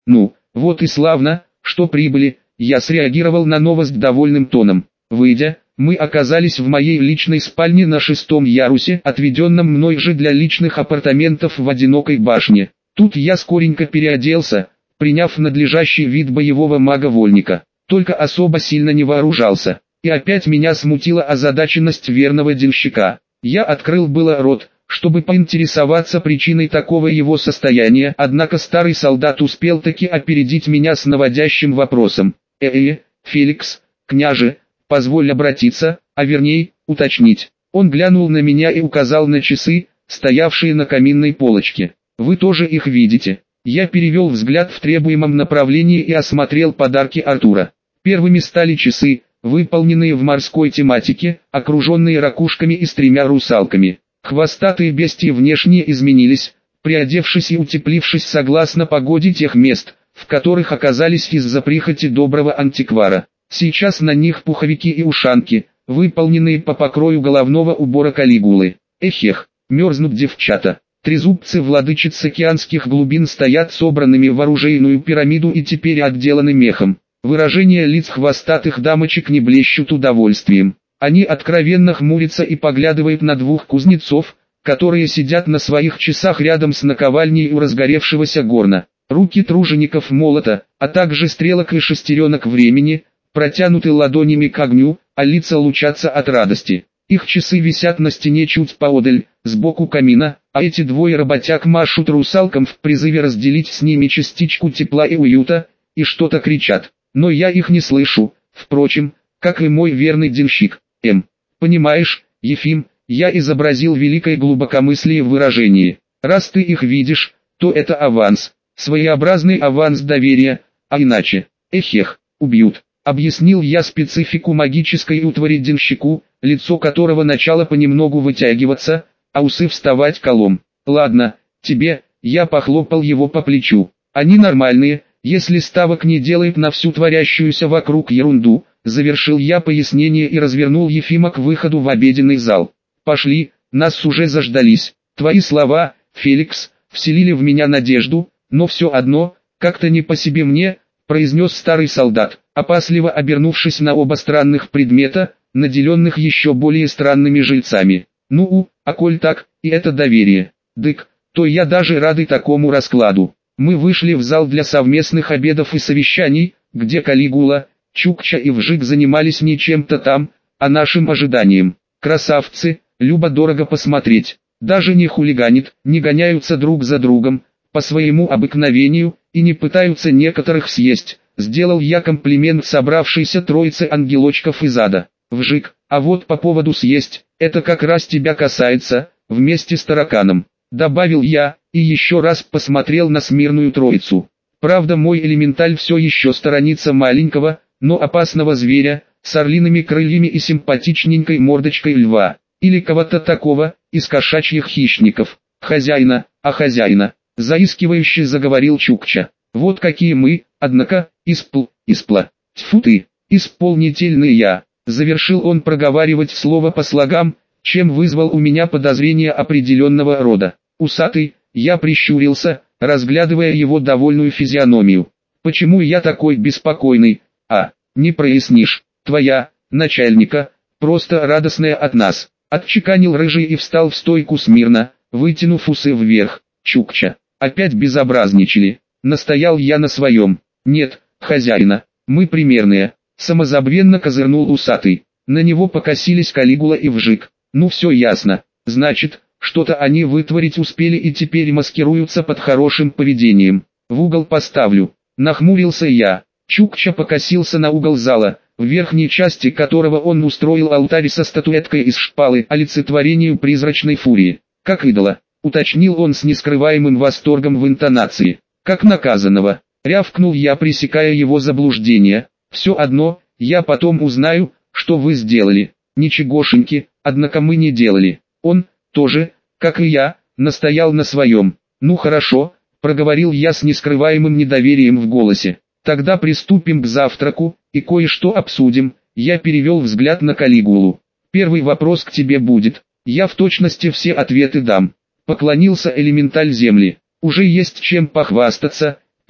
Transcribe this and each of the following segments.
Ну, вот и славно, что прибыли, я среагировал на новость довольным тоном. Выйдя, мы оказались в моей личной спальне на 6-м ярусе, отведенном мной же для личных апартаментов в одинокой башне. Тут я скоренько переоделся, приняв надлежащий вид боевого мага-вольника, только особо сильно не вооружался. И опять меня смутила озадаченность верного денщика. Я открыл было рот, чтобы поинтересоваться причиной такого его состояния, однако старый солдат успел таки опередить меня с наводящим вопросом. Феликс, княже, позволь обратиться, а вернее, уточнить. Он глянул на меня и указал на часы, стоявшие на каминной полочке. Вы тоже их видите. Я перевел взгляд в требуемом направлении и осмотрел подарки Артура. Первыми стали часы, выполненные в морской тематике, окруженные ракушками и с 3 русалками. Хвостатые бестии внешне изменились, приодевшись и утеплившись согласно погоде тех мест, в которых оказались из-за прихоти доброго антиквара. Сейчас на них пуховики и ушанки, выполненные по покрою головного убора Калигулы. Эхех, мерзнут девчата. Трезубцы владычиц океанских глубин стоят собранными в оружейную пирамиду и теперь отделаны мехом. Выражения лиц хвостатых дамочек не блещут удовольствием. Они откровенно хмурятся и поглядывают на 2 кузнецов, которые сидят на своих часах рядом с наковальней у разгоревшегося горна. Руки тружеников молота, а также стрелок и шестеренок времени, протянуты ладонями к огню, а лица лучатся от радости. Их часы висят на стене чуть поодаль, сбоку камина, а эти 2 работяг машут русалкам в призыве разделить с ними частичку тепла и уюта, и что-то кричат. Но я их не слышу, впрочем, как и мой верный денщик. Понимаешь, Ефим, я изобразил великое глубокомыслие в выражении. Раз ты их видишь, то это аванс, своеобразный аванс доверия, а иначе, убьют. Объяснил я специфику магической утвари денщику, лицо которого начало понемногу вытягиваться, а усы вставать колом. Ладно, тебе, я похлопал его по плечу. Они нормальные, если ставок не делает на всю творящуюся вокруг ерунду. Завершил я пояснение и развернул Ефима к выходу в обеденный зал. Пошли, нас уже заждались. Твои слова, Феликс, вселили в меня надежду, но все одно, как-то не по себе мне, произнес старый солдат, опасливо обернувшись на оба странных предмета, наделенных еще более странными жильцами. А коль так, и это доверие. Дык, то я даже рады такому раскладу. Мы вышли в зал для совместных обедов и совещаний, где Калигула, Чукча и Вжик занимались не чем-то там, а нашим ожиданием. Красавцы, любо-дорого посмотреть. Даже не хулиганят, не гоняются друг за другом, по своему обыкновению, и не пытаются некоторых съесть. Сделал я комплимент собравшейся троице ангелочков из ада. Вжик, а вот по поводу съесть, это как раз тебя касается, вместе с тараканом. Добавил я, и еще раз посмотрел на смирную троицу. Правда, мой элементаль все еще сторонится маленького, но опасного зверя, с орлиными крыльями и симпатичненькой мордочкой льва, или кого-то такого, из кошачьих хищников. Хозяина, заискивающе заговорил Чукча. Вот какие мы, однако, тьфу ты, исполнительный я. Завершил он проговаривать слово по слогам, чем вызвал у меня подозрение определенного рода. Усатый, я прищурился, разглядывая его довольную физиономию. Почему я такой беспокойный? Не прояснишь. Твоя, начальника, просто радостная от нас. Отчеканил рыжий и встал в стойку смирно, вытянув усы вверх. Чукча, опять безобразничали. Настоял я на своем. Нет, хозяина, мы примерные. Самозабвенно козырнул усатый. На него покосились Калигула и Вжик. Ну все ясно. Значит, что-то они вытворить успели и теперь маскируются под хорошим поведением. В угол поставлю. Нахмурился я. Чукча покосился на угол зала, в верхней части которого он устроил алтарь со статуэткой из шпалы, олицетворению призрачной фурии. Как идола, уточнил он с нескрываемым восторгом в интонации. Как наказанного, рявкнул я, пресекая его заблуждение. Все одно, я потом узнаю, что вы сделали. Ничегошеньки, однако мы не делали. Он, тоже, как и я, настоял на своем. Ну хорошо, проговорил я с нескрываемым недоверием в голосе. Тогда приступим к завтраку, и кое-что обсудим. Я перевел взгляд на Калигулу. Первый вопрос к тебе будет. Я в точности все ответы дам. Поклонился элементаль земли. Уже есть чем похвастаться.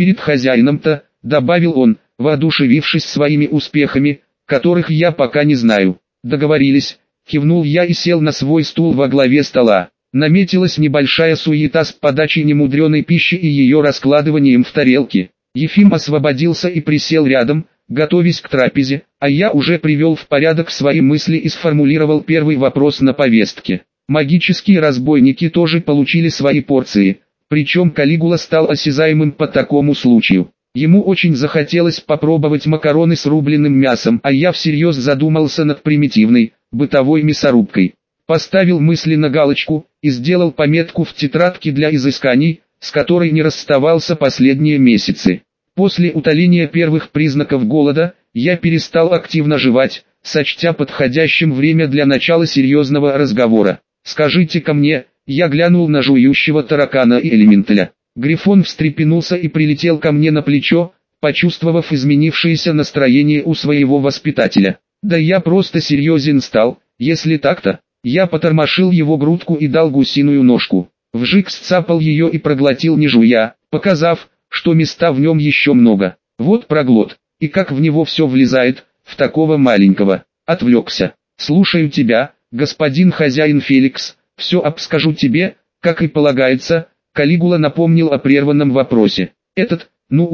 Перед хозяином-то, добавил он, воодушевившись своими успехами, которых я пока не знаю. Договорились, кивнул я и сел на свой стул во главе стола. Наметилась небольшая суета с подачей немудреной пищи и ее раскладыванием в тарелки. Ефим освободился и присел рядом, готовясь к трапезе, а я уже привел в порядок свои мысли и сформулировал первый вопрос на повестке. Магические разбойники тоже получили свои порции, причем Калигула стал осязаемым по такому случаю. Ему очень захотелось попробовать макароны с рубленым мясом, а я всерьез задумался над примитивной, бытовой мясорубкой. Поставил мысли на галочку и сделал пометку в тетрадке для изысканий, с которой не расставался последние месяцы. После утоления первых признаков голода, я перестал активно жевать, сочтя подходящим время для начала серьезного разговора. «Скажите-ка мне», я глянул на жующего таракана и элементаля. Грифон встрепенулся и прилетел ко мне на плечо, почувствовав изменившееся настроение у своего воспитателя. «Да я просто серьезен стал, если так-то». Я потормошил его грудку и дал гусиную ножку. Вжик сцапал ее и проглотил не жуя, показав, что места в нем еще много. Вот проглот, и как в него все влезает, в такого маленького. Отвлекся. «Слушаю тебя, господин хозяин Феликс, все обскажу тебе, как и полагается». Калигула напомнил о прерванном вопросе. «Этот,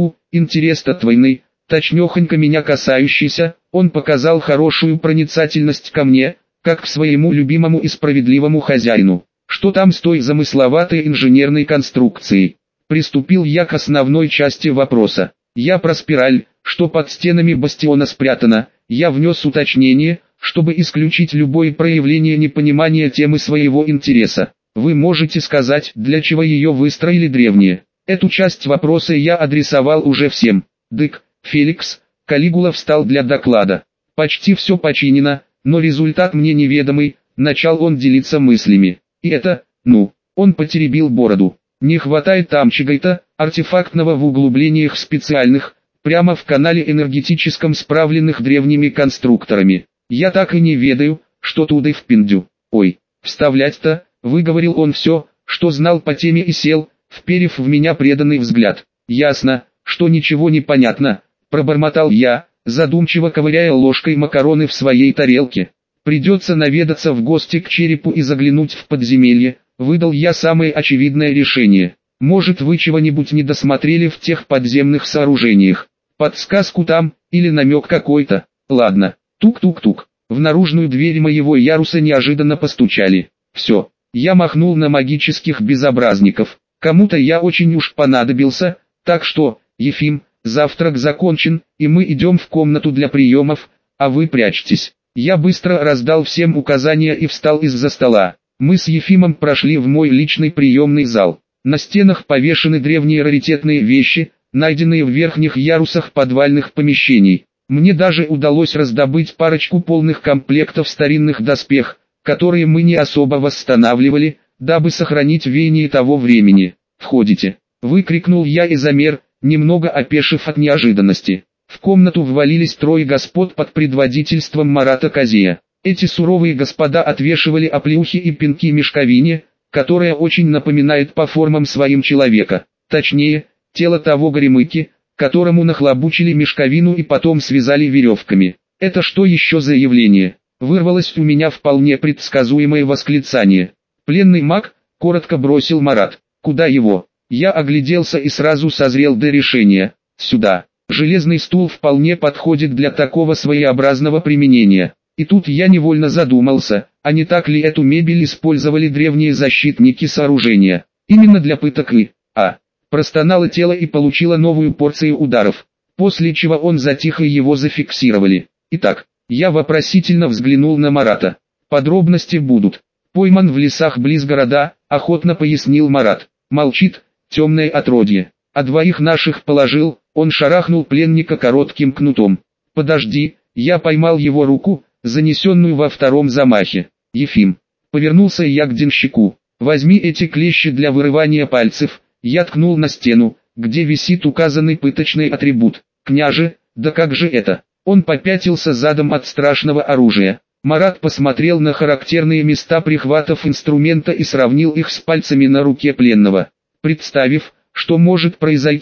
интерес твойный, точнёхонько меня касающийся», он показал хорошую проницательность ко мне, как к своему любимому и справедливому хозяину. «Что там с той замысловатой инженерной конструкцией?» Приступил я к основной части вопроса. «Я про спираль, что под стенами бастиона спрятана». Я внес уточнение, чтобы исключить любое проявление непонимания темы своего интереса. «Вы можете сказать, для чего ее выстроили древние?» Эту часть вопроса я адресовал уже всем. «Дык, Феликс», Калигула встал для доклада. «Почти все починено, но результат мне неведомый», начал он делиться мыслями. «И это, он потеребил бороду. Не хватает там чего-то артефактного в углублениях специальных, прямо в канале энергетическом справленных древними конструкторами. Я так и не ведаю, что туда впендю. Ой, вставлять-то», выговорил он все, что знал по теме и сел, вперев в меня преданный взгляд. «Ясно, что ничего не понятно», пробормотал я, задумчиво ковыряя ложкой макароны в своей тарелке. «Придется наведаться в гости к черепу и заглянуть в подземелье», выдал я самое очевидное решение. «Может, вы чего-нибудь не досмотрели в тех подземных сооружениях? Подсказку там, или намек какой-то?» Ладно. Тук-тук-тук. В наружную дверь моего яруса неожиданно постучали. Все. Я махнул на магических безобразников. Кому-то я очень уж понадобился, так что, Ефим, завтрак закончен, и мы идем в комнату для приемов, а вы прячьтесь. Я быстро раздал всем указания и встал из-за стола. Мы с Ефимом прошли в мой личный приемный зал. На стенах повешены древние раритетные вещи, найденные в верхних ярусах подвальных помещений. Мне даже удалось раздобыть парочку полных комплектов старинных доспех, которые мы не особо восстанавливали, дабы сохранить веяние того времени. «Входите!» — выкрикнул я и замер, немного опешив от неожиданности. В комнату ввалились трое господ под предводительством Марата Казея. Эти суровые господа отвешивали оплеухи и пинки мешковине, которая очень напоминает по формам своим человека. Точнее, тело того горемыки, которому нахлобучили мешковину и потом связали веревками. «Это что еще за явление?» Вырвалось у меня вполне предсказуемое восклицание. «Пленный маг», — коротко бросил Марат. «Куда его?» Я огляделся и сразу созрел до решения. «Сюда». Железный стул вполне подходит для такого своеобразного применения. И тут я невольно задумался, а не так ли эту мебель использовали древние защитники сооружения. Именно для пыток и... Простонало тело и получило новую порцию ударов, после чего он затих и его зафиксировали. Итак, я вопросительно взглянул на Марата. «Подробности будут. Пойман в лесах близ города», охотно пояснил Марат. «Молчит, темное отродье. А двоих наших положил», он шарахнул пленника коротким кнутом. «Подожди», я поймал его руку, занесенную во втором замахе. «Ефим». Повернулся я к денщику. «Возьми эти клещи для вырывания пальцев». Я ткнул на стену, где висит указанный пыточный атрибут. «Княже, да как же это?» Он попятился задом от страшного оружия. Марат посмотрел на характерные места прихватов инструмента и сравнил их с пальцами на руке пленного. Представив, что может произойти,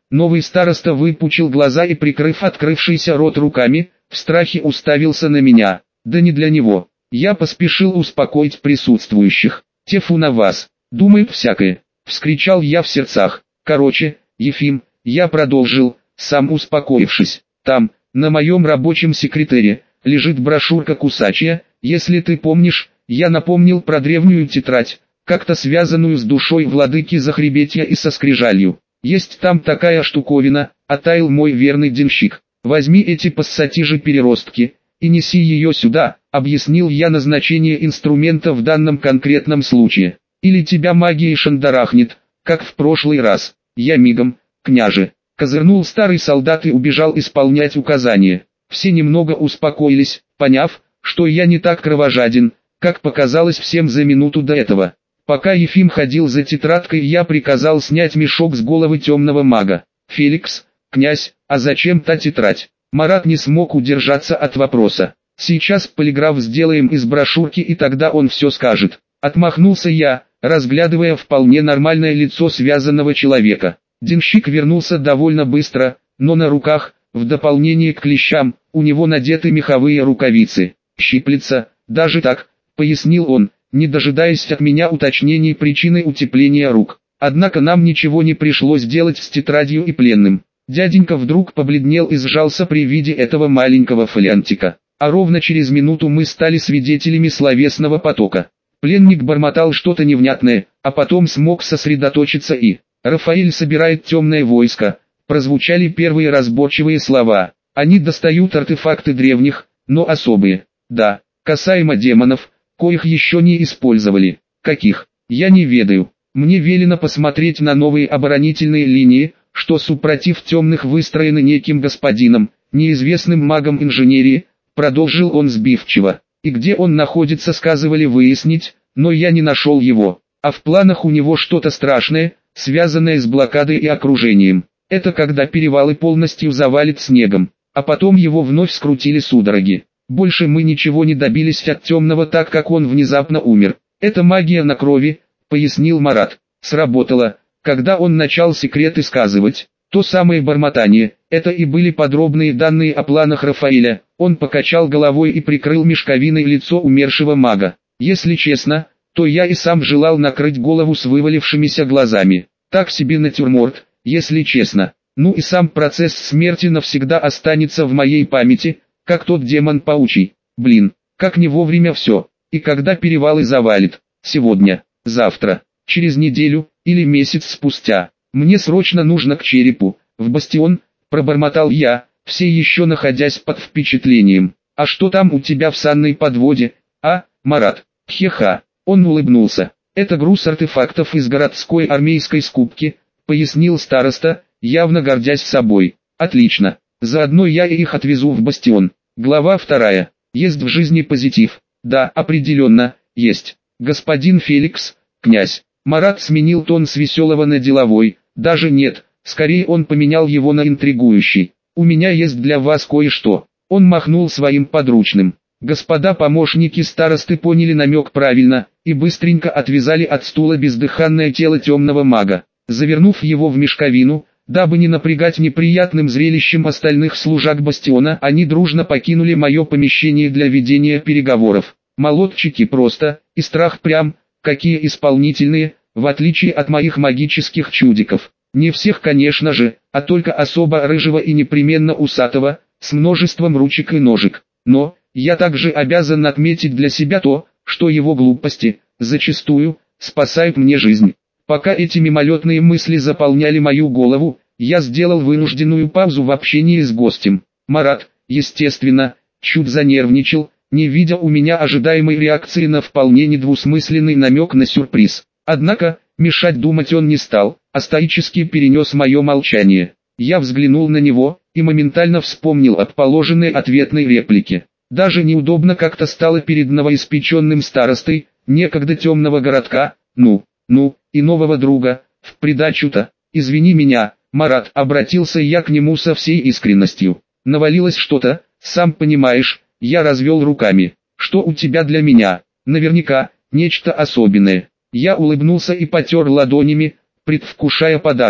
Новый староста выпучил глаза и, прикрыв открывшийся рот руками, в страхе уставился на меня. Да не для него. Я поспешил успокоить присутствующих. Тьфу на вас, думает всякое. Вскричал я в сердцах. Короче, Ефим, я продолжил, сам успокоившись. Там, на моем рабочем секретаре, лежит брошюрка кусачья. Если ты помнишь, я напомнил про древнюю тетрадь, как-то связанную с душой владыки Захребетья и со скрижалью. Есть там такая штуковина, оттаял мой верный денщик. Возьми эти пассатижи-переростки и неси ее сюда, объяснил я назначение инструмента в данном конкретном случае. Или тебя магией шандарахнет, как в прошлый раз. Я мигом, княже. Козырнул старый солдат и убежал исполнять указания. Все немного успокоились, поняв, что я не так кровожаден, как показалось всем за минуту до этого. Пока Ефим ходил за тетрадкой, я приказал снять мешок с головы темного мага. «Феликс, князь, а зачем та тетрадь?» Марат не смог удержаться от вопроса. «Сейчас полиграф сделаем из брошюрки, и тогда он все скажет». Отмахнулся я, разглядывая вполне нормальное лицо связанного человека. Денщик вернулся довольно быстро, но на руках, в дополнение к клещам, у него надеты меховые рукавицы. «Щиплется, даже так», — пояснил он, не дожидаясь от меня уточнений причины утепления рук. Однако нам ничего не пришлось делать с тетрадью и пленным. Дяденька вдруг побледнел и сжался при виде этого маленького фолиантика. А ровно через минуту мы стали свидетелями словесного потока. Пленник бормотал что-то невнятное, а потом смог сосредоточиться и... «Рафаэль собирает темное войско», прозвучали первые разборчивые слова. «Они достают артефакты древних, но особые. Да, касаемо демонов, коих еще не использовали. Каких? Я не ведаю. Мне велено посмотреть на новые оборонительные линии, что супротив темных выстроены неким господином, неизвестным магом инженерии», продолжил он сбивчиво. «И где он находится, сказывали выяснить, но я не нашел его. А в планах у него что-то страшное, связанное с блокадой и окружением. Это когда перевалы полностью завалит снегом, а потом его вновь скрутили судороги. Больше мы ничего не добились от темного, так как он внезапно умер. Это магия на крови», пояснил Марат. «Сработало, когда он начал секреты сказывать. То самое бормотание, это и были подробные данные о планах Рафаэля». Он покачал головой и прикрыл мешковиной лицо умершего мага. «Если честно, то я и сам желал накрыть голову с вывалившимися глазами. Так себе натюрморт, если честно. Ну и сам процесс смерти навсегда останется в моей памяти, как тот демон паучий. Блин, как не вовремя все. И когда перевалы завалит? Сегодня, завтра, через неделю или месяц спустя. Мне срочно нужно к черепу, в бастион», пробормотал я, все еще находясь под впечатлением. «А что там у тебя в санной подводе, а, Марат?» «Хе-ха». Он улыбнулся. «Это груз артефактов из городской армейской скупки», пояснил староста, явно гордясь собой. «Отлично. Заодно я и их отвезу в бастион». Глава 2. Есть в жизни позитив. Да, определенно, есть. Господин Феликс, князь. Марат сменил тон с веселого на деловой. Даже нет, скорее он поменял его на интригующий. «У меня есть для вас кое-что». Он махнул своим подручным. Господа помощники старосты поняли намек правильно, и быстренько отвязали от стула бездыханное тело темного мага. Завернув его в мешковину, дабы не напрягать неприятным зрелищем остальных служак бастиона, они дружно покинули мое помещение для ведения переговоров. Молодчики просто, и страх прям, какие исполнительные, в отличие от моих магических чудиков. Не всех, конечно же, а только особо рыжего и непременно усатого, с множеством ручек и ножек. Но... я также обязан отметить для себя то, что его глупости, зачастую, спасают мне жизнь. Пока эти мимолетные мысли заполняли мою голову, я сделал вынужденную паузу в общении с гостем. Марат, естественно, чуть занервничал, не видя у меня ожидаемой реакции на вполне недвусмысленный намек на сюрприз. Однако, мешать думать он не стал, а стоически перенес мое молчание. Я взглянул на него, и моментально вспомнил об положенной ответной реплике. Даже неудобно как-то стало перед новоиспеченным старостой, некогда темного городка, ну, и нового друга, в придачу-то. «Извини меня, Марат», обратился я к нему со всей искренностью. «Навалилось что-то, сам понимаешь», я развел руками. «Что у тебя для меня?» «Наверняка, нечто особенное». Я улыбнулся и потер ладонями, предвкушая подарки.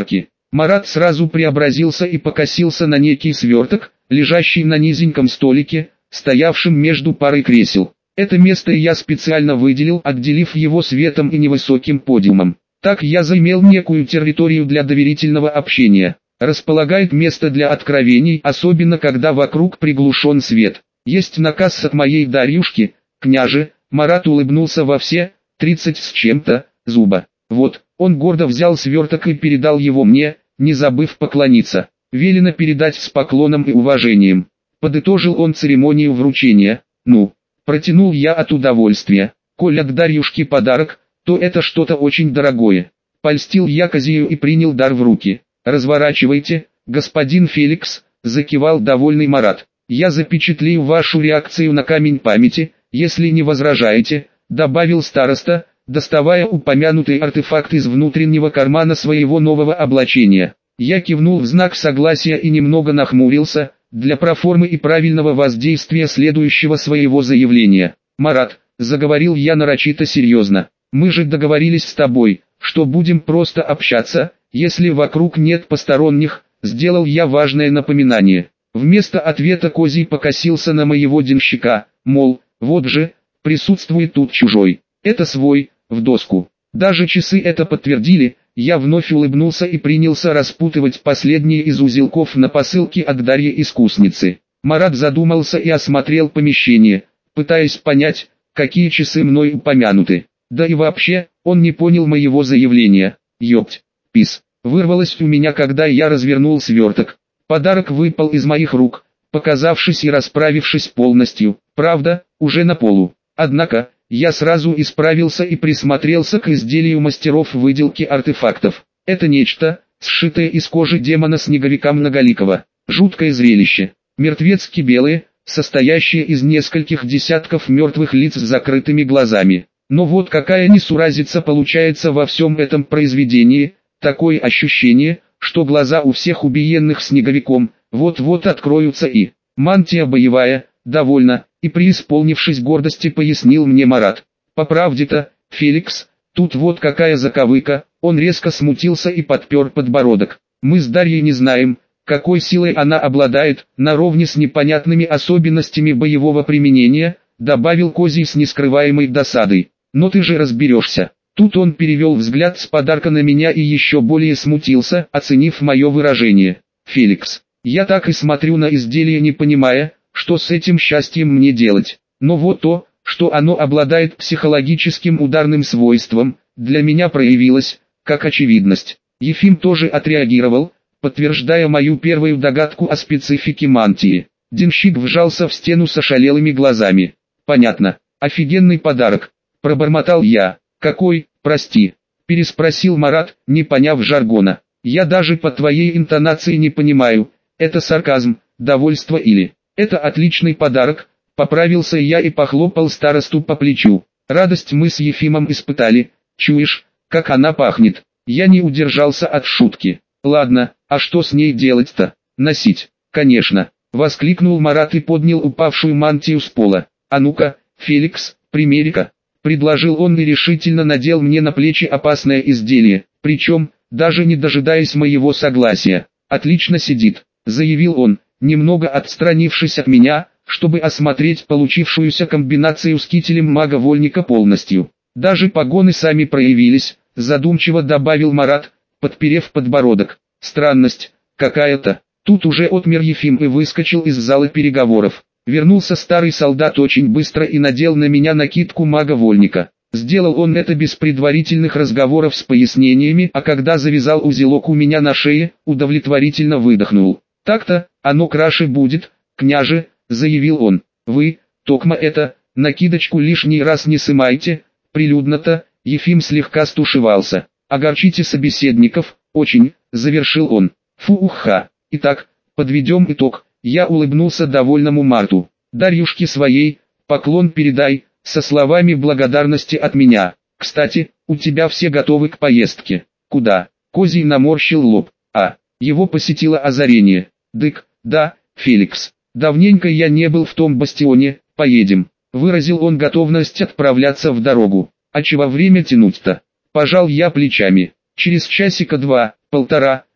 Марат сразу преобразился и покосился на некий сверток, лежащий на низеньком столике, стоявшем между парой кресел. Это место я специально выделил, отделив его светом и невысоким подиумом. Так я заимел некую территорию для доверительного общения. Располагает место для откровений, особенно когда вокруг приглушен свет. Есть наказ от моей Дарьюшки, княже. Марат улыбнулся во все 30 с чем-то зуба. Вот, он гордо взял сверток и передал его мне, не забыв поклониться. Велено передать с поклоном и уважением. Подытожил он церемонию вручения. Ну, протянул я от удовольствия. Коль от Дарьюшки подарок, то это что-то очень дорогое. Польстил я козею и принял дар в руки. «Разворачивайте, господин Феликс», — закивал довольный Марат. «Я запечатлею вашу реакцию на камень памяти, если не возражаете», — добавил староста, доставая упомянутый артефакт из внутреннего кармана своего нового облачения. Я кивнул в знак согласия и немного нахмурился, для проформы и правильного воздействия следующего своего заявления. «Марат», — заговорил я нарочито серьезно, — «мы же договорились с тобой, что будем просто общаться, если вокруг нет посторонних», — сделал я важное напоминание. Вместо ответа Козий покосился на моего денщика, мол, вот же, присутствует тут чужой. Это свой, в доску. Даже часы это подтвердили. Я вновь улыбнулся и принялся распутывать последние из узелков на посылке от Дарьи-искусницы. Марат задумался и осмотрел помещение, пытаясь понять, какие часы мной упомянуты. Да и вообще, он не понял моего заявления. Ёпть, пис. Вырвалось у меня, когда я развернул сверток. Подарок выпал из моих рук, показавшись и расправившись полностью, правда, уже на полу. Однако, я сразу исправился и присмотрелся к изделию мастеров выделки артефактов. Это нечто, сшитое из кожи демона-снеговика Многоликого. Жуткое зрелище. Мертвецки белое, состоящее из нескольких десятков мертвых лиц с закрытыми глазами. Но вот какая несуразица получается во всем этом произведении. Такое ощущение, что глаза у всех убиенных снеговиком вот-вот откроются и... Мантия боевая, довольно, и преисполнившись гордости пояснил мне Марат. По правде-то, Феликс, тут вот какая заковыка, он резко смутился и подпер подбородок. Мы с Дарьей не знаем, какой силой она обладает, наравне с непонятными особенностями боевого применения, добавил Козий с нескрываемой досадой. Но ты же разберешься. Тут он перевел взгляд с подарка на меня и еще более смутился, оценив мое выражение. «Феликс, я так и смотрю на изделие, не понимая, что с этим счастьем мне делать. Но вот то, что оно обладает психологическим ударным свойством, для меня проявилось, как очевидность». Ефим тоже отреагировал, подтверждая мою первую догадку о специфике мантии. Денщик вжался в стену с ошалелыми глазами. «Понятно, офигенный подарок», — пробормотал я. «Какой, прости?» — переспросил Марат, не поняв жаргона. «Я даже по твоей интонации не понимаю, это сарказм, довольство или...» «Это отличный подарок», — поправился я и похлопал старосту по плечу. «Радость мы с Ефимом испытали, чуешь, как она пахнет?» Я не удержался от шутки. «Ладно, а что с ней делать-то? Носить?» «Конечно», — воскликнул Марат и поднял упавшую мантию с пола. «А ну-ка, Феликс, примери-ка», — предложил он и решительно надел мне на плечи опасное изделие, причем, даже не дожидаясь моего согласия. «Отлично сидит», — заявил он, немного отстранившись от меня, чтобы осмотреть получившуюся комбинацию с кителем мага-вольника полностью. «Даже погоны сами проявились», — задумчиво добавил Марат, подперев подбородок. «Странность какая-то». Тут уже отмер Ефим и выскочил из зала переговоров. Вернулся старый солдат очень быстро и надел на меня накидку мага-вольника. Сделал он это без предварительных разговоров с пояснениями, а когда завязал узелок у меня на шее, удовлетворительно выдохнул. «Так-то, оно краше будет, княже», — заявил он. «Вы, токма это, накидочку лишний раз не сымайте, прилюдно-то», — Ефим слегка стушевался. «Огорчите собеседников, очень», — завершил он. «Фу-уха. Итак, подведем итог». Я улыбнулся довольному Марту. «Дарьюшке своей, поклон передай, со словами благодарности от меня. Кстати, у тебя все готовы к поездке». «Куда?» Козий наморщил лоб. Его посетило озарение. «Дык, да, Феликс, давненько я не был в том бастионе, поедем». Выразил он готовность отправляться в дорогу. «А чего время тянуть-то?» Пожал я плечами. «Через часика два, полтора,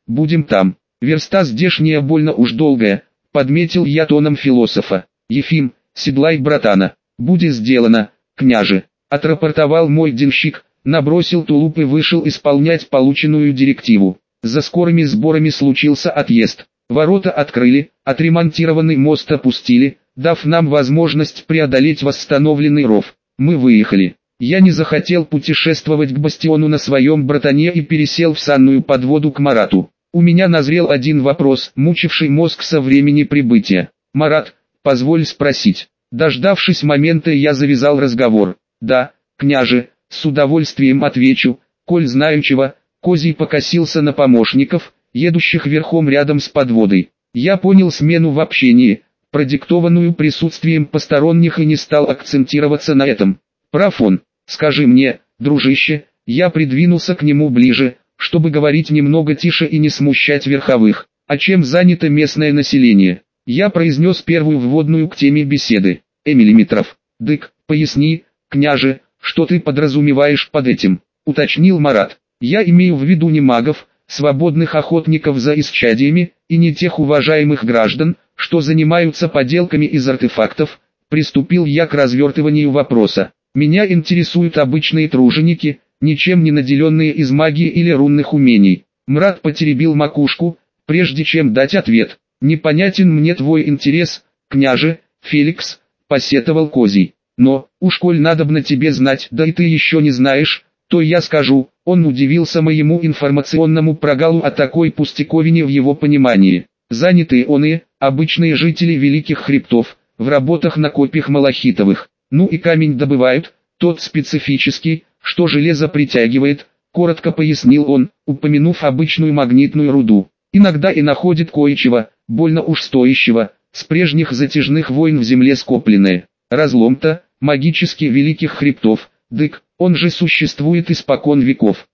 будем там. Верста здешняя больно уж долгая, подметил я тоном философа. Ефим, седлай братана, будет сделано, княже, отрапортовал мой денщик, набросил тулуп и вышел исполнять полученную директиву. За скорыми сборами случился отъезд. Ворота открыли, отремонтированный мост опустили, дав нам возможность преодолеть восстановленный ров. Мы выехали. Я не захотел путешествовать к бастиону на своем братане и пересел в санную подводу к Марату. У меня назрел один вопрос, мучивший мозг со времени прибытия. «Марат, позволь спросить». Дождавшись момента, я завязал разговор. «Да, княже, с удовольствием отвечу, коль знаючего». Козий покосился на помощников, едущих верхом рядом с подводой. Я понял смену в общении, продиктованную присутствием посторонних, и не стал акцентироваться на этом. Прав он. Скажи мне, дружище, я придвинулся к нему ближе, чтобы говорить немного тише и не смущать верховых. А чем занято местное население? Я произнес первую вводную к теме беседы. Миллиметров. Дык, поясни, княже, что ты подразумеваешь под этим, уточнил Марат. Я имею в виду не магов, свободных охотников за исчадиями, и не тех уважаемых граждан, что занимаются поделками из артефактов. Приступил я к развертыванию вопроса. Меня интересуют обычные труженики, ничем не наделенные из магии или рунных умений. Мрат потеребил макушку, прежде чем дать ответ. Непонятен мне твой интерес, княже, Феликс, посетовал Козий. Но, уж коль надобно тебе знать, да и ты еще не знаешь, то я скажу. Он удивился моему информационному прогалу о такой пустяковине в его понимании. Занятые оные, обычные жители Великих Хребтов, в работах на копьях малахитовых. Ну и камень добывают, тот специфический, что железо притягивает, коротко пояснил он, упомянув обычную магнитную руду. Иногда и находит кое-чего, больно уж стоящего, с прежних затяжных войн в земле скопленное. Разлом-то, магически Великих Хребтов, дык, он же существует испокон веков.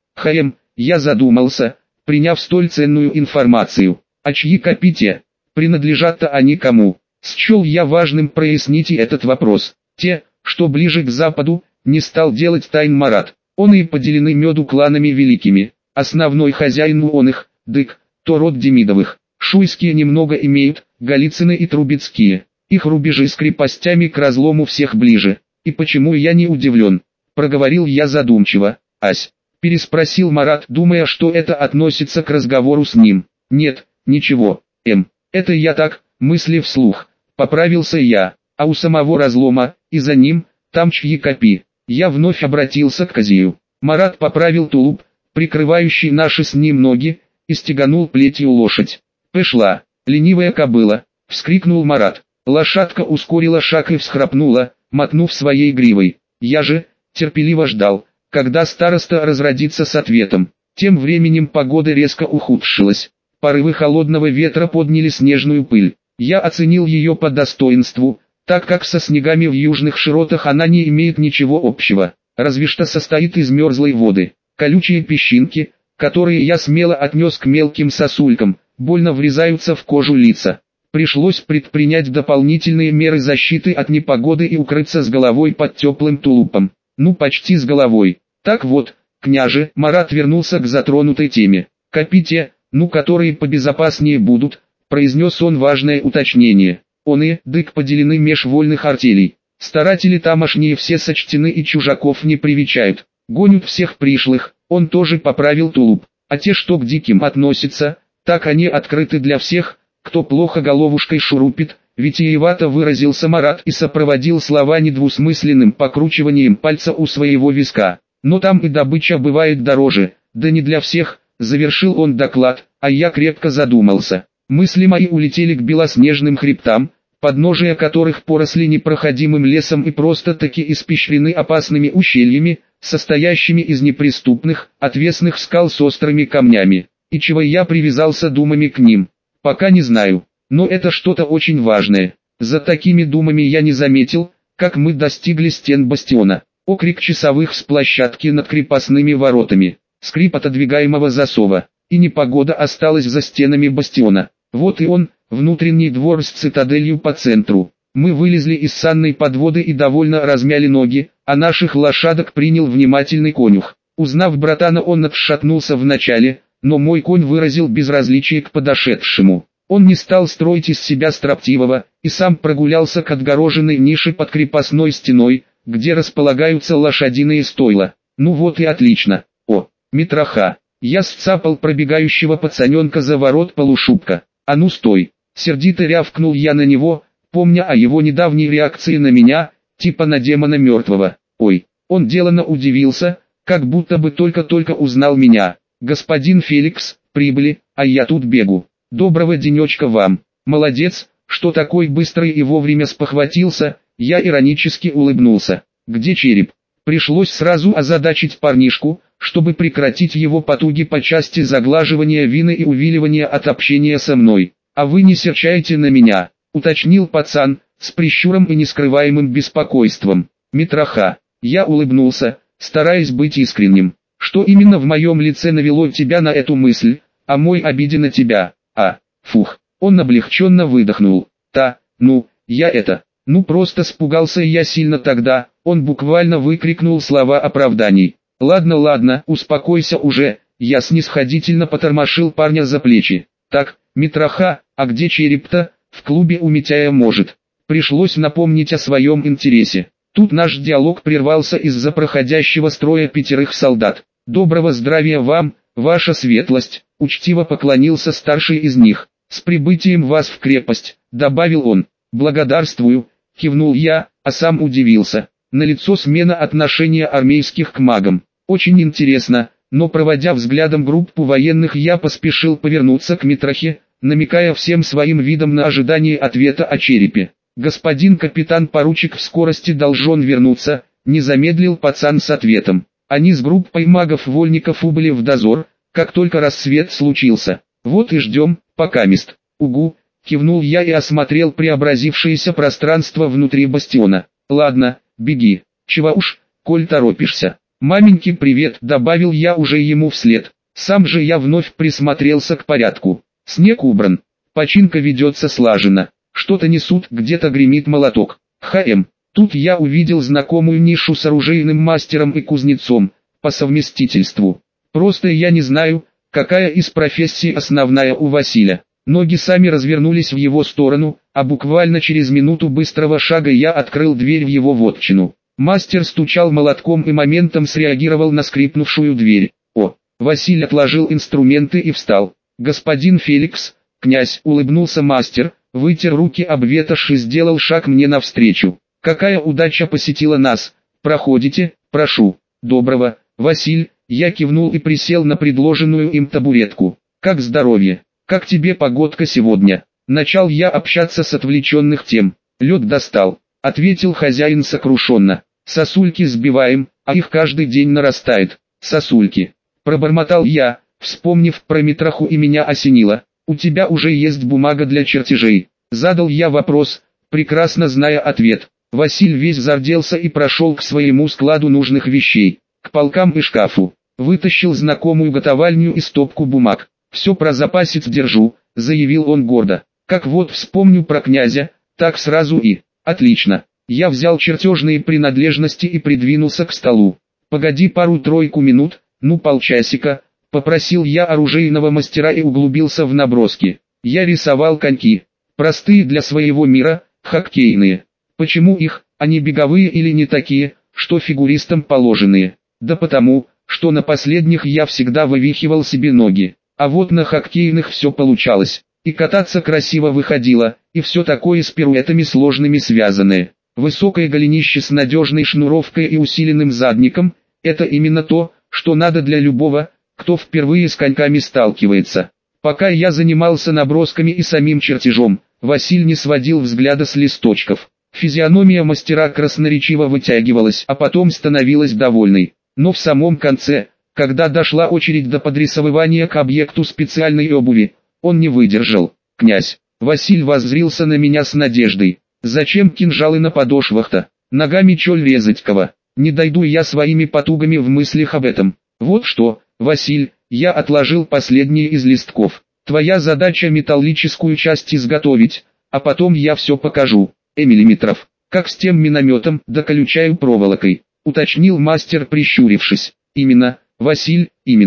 Я задумался, приняв столь ценную информацию. А чьи копытия? Принадлежат-то они кому? Счел я важным прояснить и этот вопрос. Те, что ближе к западу, не стал делать тайн Марат. Он и поделены меду кланами великими. Основной хозяин он их, дык, то род Демидовых. Шуйские немного имеют, Голицыны и Трубецкие. Их рубежи с крепостями к разлому всех ближе. И почему я не удивлен? Проговорил я задумчиво. Ась, переспросил Марат, думая, что это относится к разговору с ним. Нет, ничего, это я так, мысли вслух. Поправился я, а у самого разлома, и за ним, там чьи копи. Я вновь обратился к Козию. Марат поправил тулуп, прикрывающий наши с ним ноги, и стеганул плетью лошадь. «Пошла, ленивая кобыла!» — вскрикнул Марат. Лошадка ускорила шаг и всхрапнула, мотнув своей гривой. Я же терпеливо ждал, когда староста разродится с ответом. Тем временем погода резко ухудшилась. Порывы холодного ветра подняли снежную пыль. Я оценил ее по достоинству, так как со снегами в южных широтах она не имеет ничего общего, разве что состоит из мерзлой воды. Колючие песчинки, которые я смело отнес к мелким сосулькам, больно врезаются в кожу лица. Пришлось предпринять дополнительные меры защиты от непогоды и укрыться с головой под теплым тулупом. Ну, почти с головой. Так вот, княже, Марат вернулся к затронутой теме. Копите, которые побезопаснее будут, произнес он важное уточнение. Дык поделены меж вольных артелей. Старатели тамошние все сочтены и чужаков не привечают. Гонят всех пришлых, он тоже поправил тулуп. А те, что к диким относятся, так они открыты для всех, кто плохо головушкой шурупит. Витиевато выразился Марат и сопроводил слова недвусмысленным покручиванием пальца у своего виска. Но там и добыча бывает дороже, да не для всех, завершил он доклад, а я крепко задумался. Мысли мои улетели к белоснежным хребтам, подножия которых поросли непроходимым лесом и просто-таки испещрены опасными ущельями, состоящими из неприступных, отвесных скал с острыми камнями. И чего я привязался думами к ним, пока не знаю. Но это что-то очень важное. За такими думами я не заметил, как мы достигли стен бастиона. Окрик часовых с площадки над крепостными воротами, скрип отодвигаемого засова, и непогода осталась за стенами бастиона. Вот и он, внутренний двор с цитаделью по центру. Мы вылезли из санной подводы и довольно размяли ноги, а наших лошадок принял внимательный конюх. Узнав братана, он отшатнулся вначале, но мой конь выразил безразличие к подошедшему. Он не стал строить из себя строптивого, и сам прогулялся к отгороженной нише под крепостной стеной, где располагаются лошадиные стойла. Ну вот и отлично. О, Митроха! Я сцапал пробегающего пацаненка за ворот полушубка. А ну стой! Сердито рявкнул я на него, помня о его недавней реакции на меня, типа на демона мертвого. Ой, он деланно удивился, как будто бы только-только узнал меня. Господин Феликс, прибыли, а я тут бегу. Доброго денечка вам. Молодец, что такой быстрый и вовремя спохватился. Я иронически улыбнулся. Где череп? Пришлось сразу озадачить парнишку, чтобы прекратить его потуги по части заглаживания вины и увиливания от общения со мной. «А вы не серчайте на меня», — уточнил пацан, с прищуром и нескрываемым беспокойством. «Митроха». Я улыбнулся, стараясь быть искренним. «Что именно в моем лице навело тебя на эту мысль, а мой обиде на тебя?» Фух. Он облегченно выдохнул. Просто спугался я сильно тогда», он буквально выкрикнул слова оправданий. «Ладно, успокойся уже», я снисходительно потормошил парня за плечи. «Так, Митроха, а где череп-то? В клубе у Митяя может». Пришлось напомнить о своем интересе. Тут наш диалог прервался из-за проходящего строя 5 солдат. «Доброго здравия вам, ваша светлость», учтиво поклонился старший из них. «С прибытием вас в крепость», добавил он. «Благодарствую», кивнул я, а сам удивился. Налицо смена отношения армейских к магам. Очень интересно, но проводя взглядом группу военных, я поспешил повернуться к Митрохе, намекая всем своим видом на ожидание ответа о черепе. «Господин капитан-поручик в скорости должен вернуться», не замедлил пацан с ответом. Они с группой магов-вольников убыли в дозор, как только рассвет случился. «Вот и ждем, покамест». «Угу», кивнул я и осмотрел преобразившееся пространство внутри бастиона. «Ладно, беги. Чего уж, коль торопишься». «Маменьке привет», добавил я уже ему вслед. Сам же я вновь присмотрелся к порядку. Снег убран. Починка ведется слаженно. Что-то несут, где-то гремит молоток. Тут я увидел знакомую нишу с оружейным мастером и кузнецом, по совместительству. Просто я не знаю, какая из профессий основная у Василя. Ноги сами развернулись в его сторону, а буквально через минуту быстрого шага я открыл дверь в его вотчину. Мастер стучал молотком и моментом среагировал на скрипнувшую дверь. Василь отложил инструменты и встал. «Господин Феликс, князь», улыбнулся мастер, вытер руки об ветошь и сделал шаг мне навстречу. «Какая удача посетила нас! Проходите, прошу». «Доброго, Василь», я кивнул и присел на предложенную им табуретку. «Как здоровье? Как тебе погодка сегодня?» Начал я общаться с отвлеченных тем. «Лед достал», ответил хозяин сокрушенно. «Сосульки сбиваем, а их каждый день нарастает». «Сосульки», пробормотал я, вспомнив про Митроху, и меня осенило. «У тебя уже есть бумага для чертежей?» Задал я вопрос, прекрасно зная ответ. Василь весь зарделся и прошел к своему складу нужных вещей, к полкам и шкафу. Вытащил знакомую готовальню и стопку бумаг. «Все про запасец держу», заявил он гордо. «Как вот вспомню про князя, так сразу и...» «Отлично». Я взял чертежные принадлежности и придвинулся к столу. «Погоди пару-тройку минут, полчасика», попросил я оружейного мастера и углубился в наброски. Я рисовал коньки. Простые для своего мира, хоккейные. Почему их, а не беговые или не такие, что фигуристам положенные? Да потому, что на последних я всегда вывихивал себе ноги. А вот на хоккейных все получалось. И кататься красиво выходило, и все такое с пируэтами сложными связанное. Высокое голенище с надежной шнуровкой и усиленным задником – это именно то, что надо для любого, кто впервые с коньками сталкивается. Пока я занимался набросками и самим чертежом, Василь не сводил взгляда с листочков. Физиономия мастера красноречиво вытягивалась, а потом становилась довольной. Но в самом конце, когда дошла очередь до подрисовывания к объекту специальной обуви, он не выдержал. «Князь», Василь воззрился на меня с надеждой. «Зачем кинжалы на подошвах-то? Ногами чоль резать кого? Не дойду я своими потугами в мыслях об этом». «Вот что, Василь», я отложил последние из листков. «Твоя задача металлическую часть изготовить, а потом я все покажу. Миллиметров, как с тем минометом, да колючаю проволокой», уточнил мастер, прищурившись. «Именно, Василь, именно.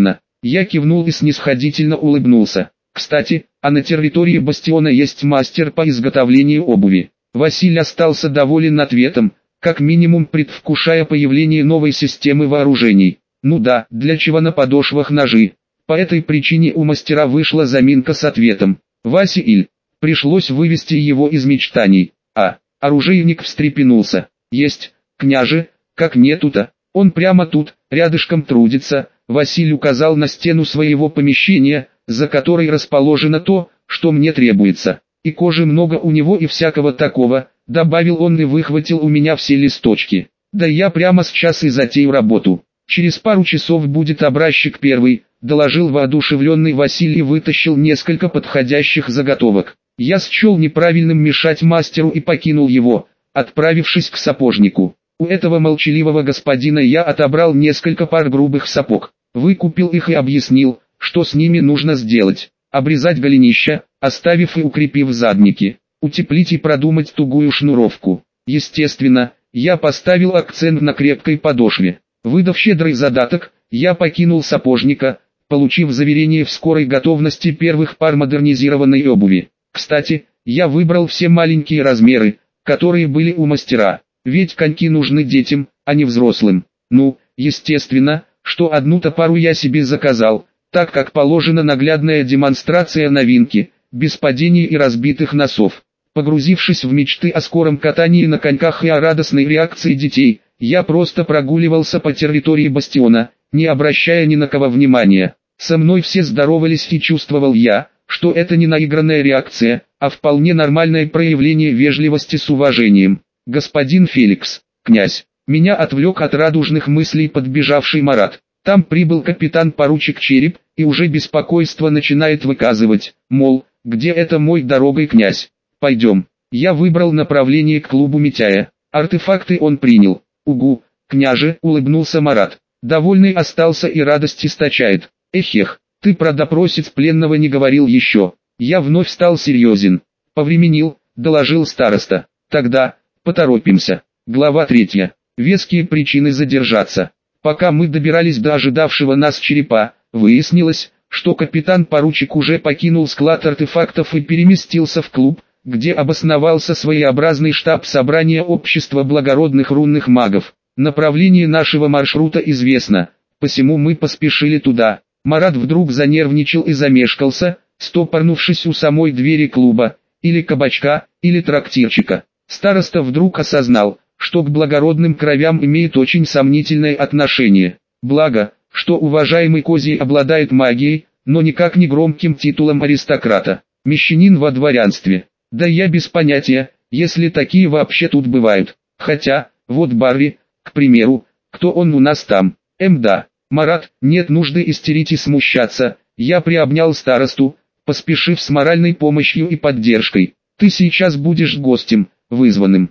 Я кивнул и снисходительно улыбнулся. Кстати, а на территории бастиона есть мастер по изготовлению обуви. Василий остался доволен ответом, как минимум предвкушая появление новой системы вооружений. Ну да, для чего на подошвах ножи? По этой причине у мастера вышла заминка с ответом. Василь. Пришлось вывести его из мечтаний. Оружейник встрепенулся. Есть, княже, как нету-то? Он прямо тут, рядышком трудится. Василий указал на стену своего помещения, за которой расположено то, что мне требуется. И кожи много у него и всякого такого, добавил он и выхватил у меня все листочки. Да я прямо сейчас и затею работу. Через пару часов будет образчик первый, доложил воодушевленный Василий и вытащил несколько подходящих заготовок. Я счел неправильным мешать мастеру и покинул его, отправившись к сапожнику. У этого молчаливого господина я отобрал несколько пар грубых сапог, выкупил их и объяснил, что с ними нужно сделать. Обрезать голенища, оставив и укрепив задники, утеплить и продумать тугую шнуровку. Естественно, я поставил акцент на крепкой подошве. Выдав щедрый задаток, я покинул сапожника, получив заверение в скорой готовности первых пар модернизированной обуви. Кстати, я выбрал все маленькие размеры, которые были у мастера, ведь коньки нужны детям, а не взрослым. Ну, естественно, что одну-то пару я себе заказал, так как положена наглядная демонстрация новинки, без падений и разбитых носов. Погрузившись в мечты о скором катании на коньках и о радостной реакции детей, я просто прогуливался по территории бастиона, не обращая ни на кого внимания. Со мной все здоровались и чувствовал я, что это не наигранная реакция, а вполне нормальное проявление вежливости с уважением. Господин Феликс, князь, меня отвлек от радужных мыслей подбежавший Марат. Там прибыл капитан-поручик Череп, и уже беспокойство начинает выказывать, мол, где это мой дорогой князь? Пойдем. Я выбрал направление к клубу Митяя. Артефакты он принял. Угу, княже, улыбнулся Марат. Довольный остался и радость источает. Эхех, ты про допросец пленного не говорил еще. Я вновь стал серьезен. Повременил, доложил староста. Тогда, поторопимся. Глава 3. Веские причины задержаться. Пока мы добирались до ожидавшего нас Черепа, выяснилось, что капитан-поручик уже покинул склад артефактов и переместился в клуб, где обосновался своеобразный штаб собрания общества благородных рунных магов. Направление нашего маршрута известно, посему мы поспешили туда. Марат вдруг занервничал и замешкался, стопорнувшись у самой двери клуба, или кабачка, или трактирчика. Староста вдруг осознал, что к благородным кровям имеет очень сомнительное отношение. Благо, что уважаемый Козий обладает магией, но никак не громким титулом аристократа. Мещанин во дворянстве. Да я без понятия, если такие вообще тут бывают. Хотя, вот Барри, к примеру, кто он у нас там? Да. Марат, нет нужды истерить и смущаться. Я приобнял старосту, поспешив с моральной помощью и поддержкой. Ты сейчас будешь гостем, вызванным.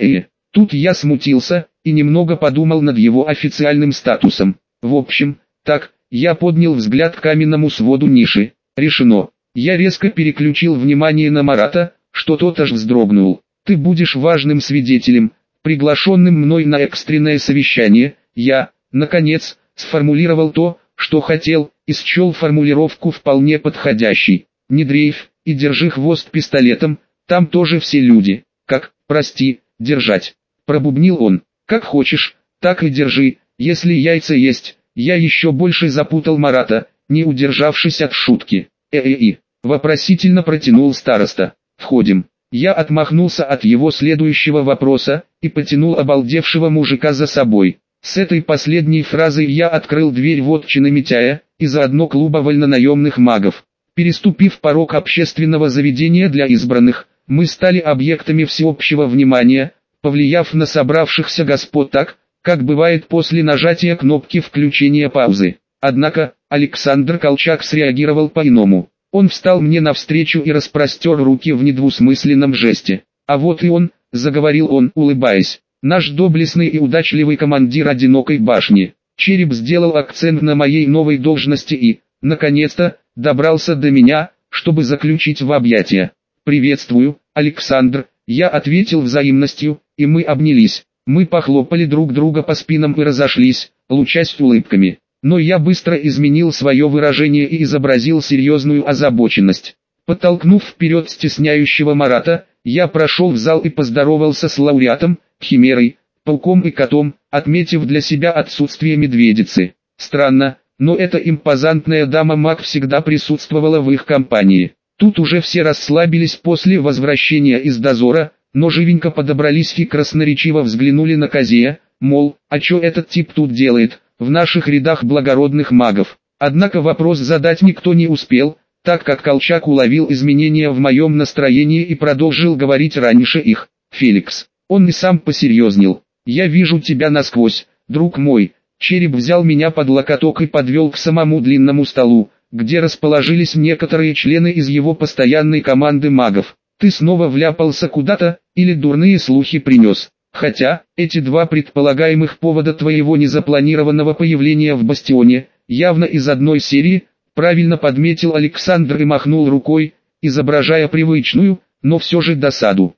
Тут я смутился и немного подумал над его официальным статусом. В общем, так, я поднял взгляд к каменному своду ниши. Решено. Я резко переключил внимание на Марата, что тот аж вздрогнул. Ты будешь важным свидетелем, приглашенным мной на экстренное совещание. Я, наконец, сформулировал то, что хотел, и счел формулировку вполне подходящей. Не дрейф и держи хвост пистолетом, там тоже все люди. Как, прости, держать? Пробубнил он. Как хочешь, так и держи, если яйца есть. Я еще больше запутал Марата, не удержавшись от шутки. Вопросительно протянул староста. Входим. Я отмахнулся от его следующего вопроса и потянул обалдевшего мужика за собой. С этой последней фразой я открыл дверь вотчины Митяя и заодно клуба вольнонаемных магов. Переступив порог общественного заведения для избранных, мы стали объектами всеобщего внимания, повлияв на собравшихся господ так, как бывает после нажатия кнопки включения паузы. Однако, Александр Колчак среагировал по-иному. Он встал мне навстречу и распростер руки в недвусмысленном жесте. А вот и он, заговорил он, улыбаясь, наш доблестный и удачливый командир одинокой башни. Череп сделал акцент на моей новой должности и, наконец-то, добрался до меня, чтобы заключить в объятия. «Приветствую, Александр», я ответил взаимностью, и мы обнялись. Мы похлопали друг друга по спинам и разошлись, лучась улыбками. но я быстро изменил свое выражение и изобразил серьезную озабоченность. Подтолкнув вперед стесняющего Марата, я прошел в зал и поздоровался с лауреатом, Химерой, Пауком и Котом, отметив для себя отсутствие Медведицы. Странно, но эта импозантная дама-маг всегда присутствовала в их компании. Тут уже все расслабились после возвращения из дозора, но живенько подобрались и красноречиво взглянули на Козея, мол, а чё этот тип тут делает, в наших рядах благородных магов. Однако вопрос задать никто не успел, так как Колчак уловил изменения в моем настроении и продолжил говорить раньше их. «Феликс, он и сам посерьезнел. Я вижу тебя насквозь, друг мой». Череп взял меня под локоток и подвел к самому длинному столу, где расположились некоторые члены из его постоянной команды магов. «Ты снова вляпался куда-то, или дурные слухи принес? Хотя, эти два предполагаемых повода твоего незапланированного появления в Бастионе, явно из одной серии», правильно подметил Александр и махнул рукой, изображая привычную, но все же досаду.